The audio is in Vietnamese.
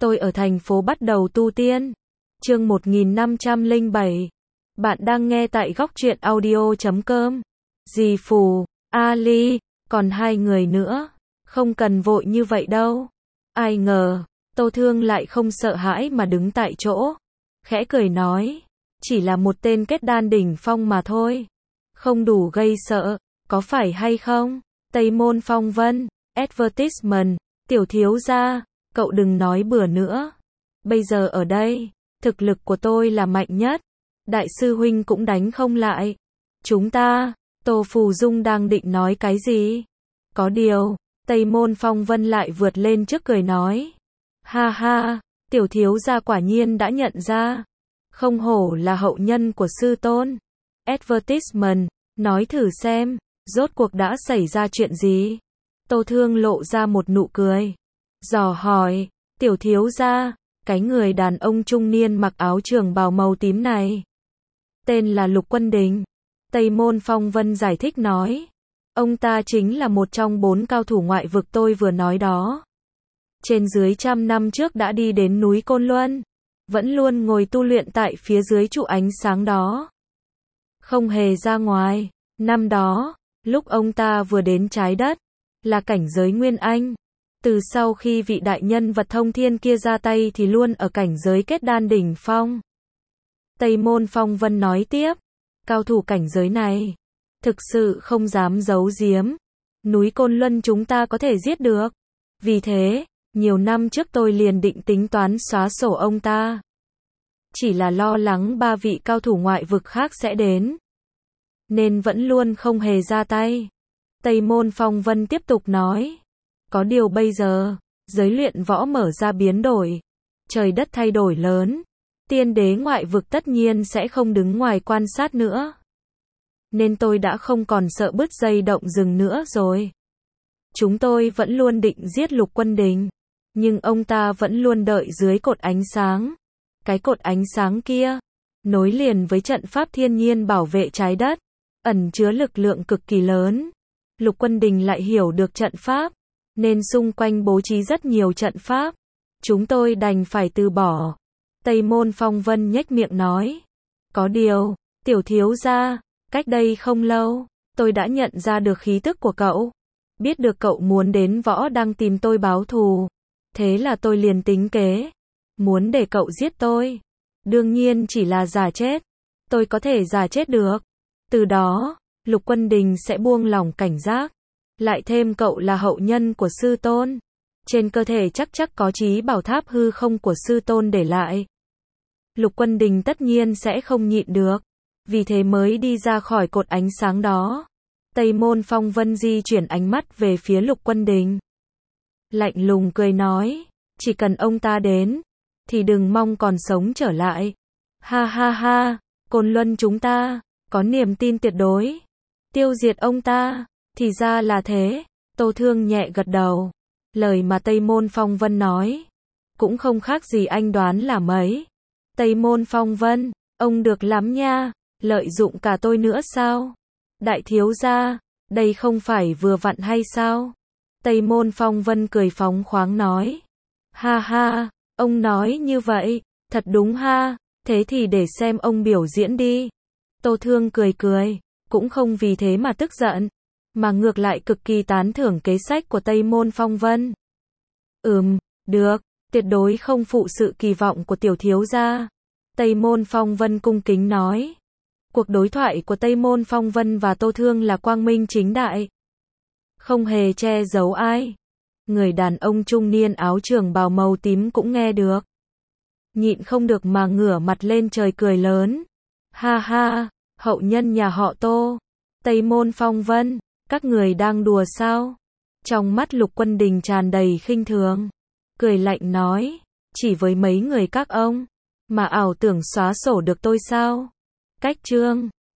Tôi ở thành phố bắt đầu tu tiên. Chương 1507. Bạn đang nghe tại góc truyện audio.com. Dì Phù, Ali, còn hai người nữa. Không cần vội như vậy đâu. Ai ngờ, Tô Thương lại không sợ hãi mà đứng tại chỗ. Khẽ cười nói, chỉ là một tên kết đan đỉnh phong mà thôi. Không đủ gây sợ, có phải hay không? Tây Môn Phong Vân, advertisement, tiểu thiếu gia, cậu đừng nói bừa nữa. Bây giờ ở đây, thực lực của tôi là mạnh nhất. Đại sư huynh cũng đánh không lại. Chúng ta, Tô Phù Dung đang định nói cái gì? Có điều, Tây Môn Phong Vân lại vượt lên trước cười nói. Ha ha, tiểu thiếu gia quả nhiên đã nhận ra. Không hổ là hậu nhân của sư tôn. Advertisement, nói thử xem, rốt cuộc đã xảy ra chuyện gì? Tô Thương lộ ra một nụ cười. Dò hỏi, tiểu thiếu gia, cái người đàn ông trung niên mặc áo trường bào màu tím này. Tên là Lục Quân Đình. Tây Môn Phong Vân giải thích nói. Ông ta chính là một trong 4 cao thủ ngoại vực tôi vừa nói đó. Trên dưới 100 năm trước đã đi đến núi Côn Luân. Vẫn luôn ngồi tu luyện tại phía dưới trụ ánh sáng đó. Không hề ra ngoài. Năm đó, lúc ông ta vừa đến trái đất, là cảnh giới Nguyên Anh. Từ sau khi vị đại nhân vật thông thiên kia ra tay thì luôn ở cảnh giới kết đan đỉnh phong. Tây Môn Phong Vân nói tiếp, cao thủ cảnh giới này, thực sự không dám giấu giếm. Núi Côn Luân chúng ta có thể giết được. Vì thế, nhiều năm trước tôi liền định tính toán xóa sổ ông ta. Chỉ là lo lắng 3 vị cao thủ ngoại vực khác sẽ đến. Nên vẫn luôn không hề ra tay. Tây Môn Phong Vân tiếp tục nói. Có điều bây giờ, giới luyện võ mở ra biến đổi. Trời đất thay đổi lớn. Tiên đế ngoại vực tất nhiên sẽ không đứng ngoài quan sát nữa. Nên tôi đã không còn sợ bứt dây động rừng nữa rồi. Chúng tôi vẫn luôn định giết Lục Quân Đình. Nhưng ông ta vẫn luôn đợi dưới cột ánh sáng. Cái cột ánh sáng kia, nối liền với trận pháp thiên nhiên bảo vệ trái đất. Ẩn chứa lực lượng cực kỳ lớn. Lục Quân Đình lại hiểu được trận pháp. Nên xung quanh bố trí rất nhiều trận pháp. Chúng tôi đành phải từ bỏ. Tây Môn Phong Vân nhếch miệng nói. Có điều, tiểu thiếu gia, cách đây không lâu, tôi đã nhận ra được khí tức của cậu. Biết được cậu muốn đến võ đang tìm tôi báo thù. Thế là tôi liền tính kế. Muốn để cậu giết tôi. Đương nhiên chỉ là giả chết. Tôi có thể giả chết được. Từ đó, Lục Quân Đình sẽ buông lỏng cảnh giác. Lại thêm cậu là hậu nhân của sư tôn. Trên cơ thể chắc có chí bảo tháp hư không của sư tôn để lại. Lục Quân Đình tất nhiên sẽ không nhịn được. Vì thế mới đi ra khỏi cột ánh sáng đó. Tây Môn Phong Vân di chuyển ánh mắt về phía Lục Quân Đình. Lạnh lùng cười nói. Chỉ cần ông ta đến, thì đừng mong còn sống trở lại. Ha ha ha, Côn Luân chúng ta, có niềm tin tuyệt đối. Tiêu diệt ông ta, thì ra là thế. Tô Thương nhẹ gật đầu. Lời mà Tây Môn Phong Vân nói, cũng không khác gì anh đoán là mấy. Tây Môn Phong Vân, ông được lắm nha, lợi dụng cả tôi nữa sao? Đại thiếu gia, đây không phải vừa vặn hay sao? Tây Môn Phong Vân cười phóng khoáng nói. Ha ha, ông nói như vậy, thật đúng ha, thế thì để xem ông biểu diễn đi. Tô Thương cười cười, cũng không vì thế mà tức giận, mà ngược lại cực kỳ tán thưởng kế sách của Tây Môn Phong Vân. Được, tuyệt đối không phụ sự kỳ vọng của tiểu thiếu gia. Tây Môn Phong Vân cung kính nói. Cuộc đối thoại của Tây Môn Phong Vân và Tô Thương là quang minh chính đại. Không hề che giấu ai. Người đàn ông trung niên áo trường bào màu tím cũng nghe được. Nhịn không được mà ngửa mặt lên trời cười lớn. Ha ha, hậu nhân nhà họ Tô. Tây Môn Phong Vân, các người đang đùa sao? Trong mắt Lục Quân Đình tràn đầy khinh thường. Cười lạnh nói, chỉ với mấy người các ông, mà ảo tưởng xóa sổ được tôi sao? Cách chương